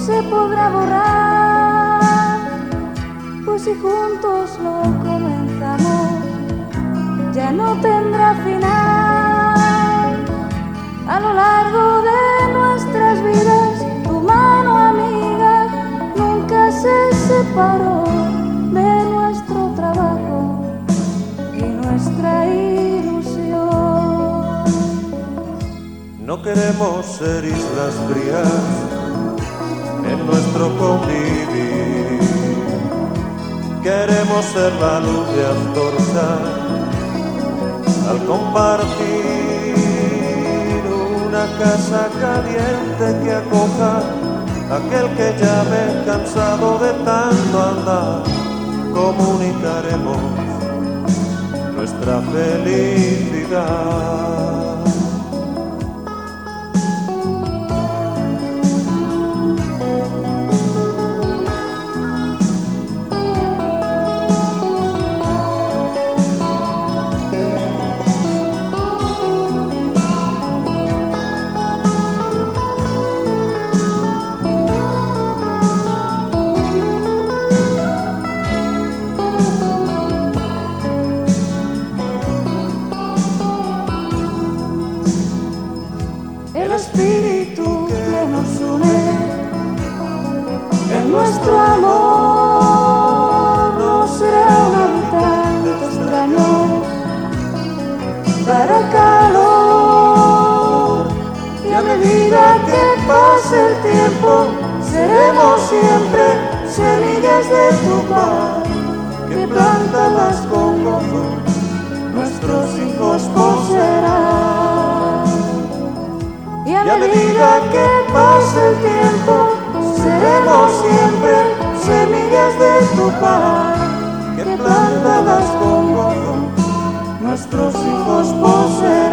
se podrá borrar, pues si juntos lo comenzamos, ya no tendrá final. A lo largo de nuestras vidas, tu mano amiga nunca se separó de nuestro trabajo y nuestra ilusión. No queremos ser islas frías en nuestro convivir, queremos ser la luz de antorcha al compartir una casa caliente que acoja aquel que llame cansado de tanto andar. Comunicaremos nuestra felicidad. El espíritu que nos une en nuestro amor no será un habitante extraño, dará calor, y a medida que pase el tiempo seremos siempre semillas de tu paz que plantadas con gozo nuestros hijos poseerán. Y a medida que pase el tiempo, seremos siempre semillas de tu paz, que plantadas con gozo nuestros hijos poseerán.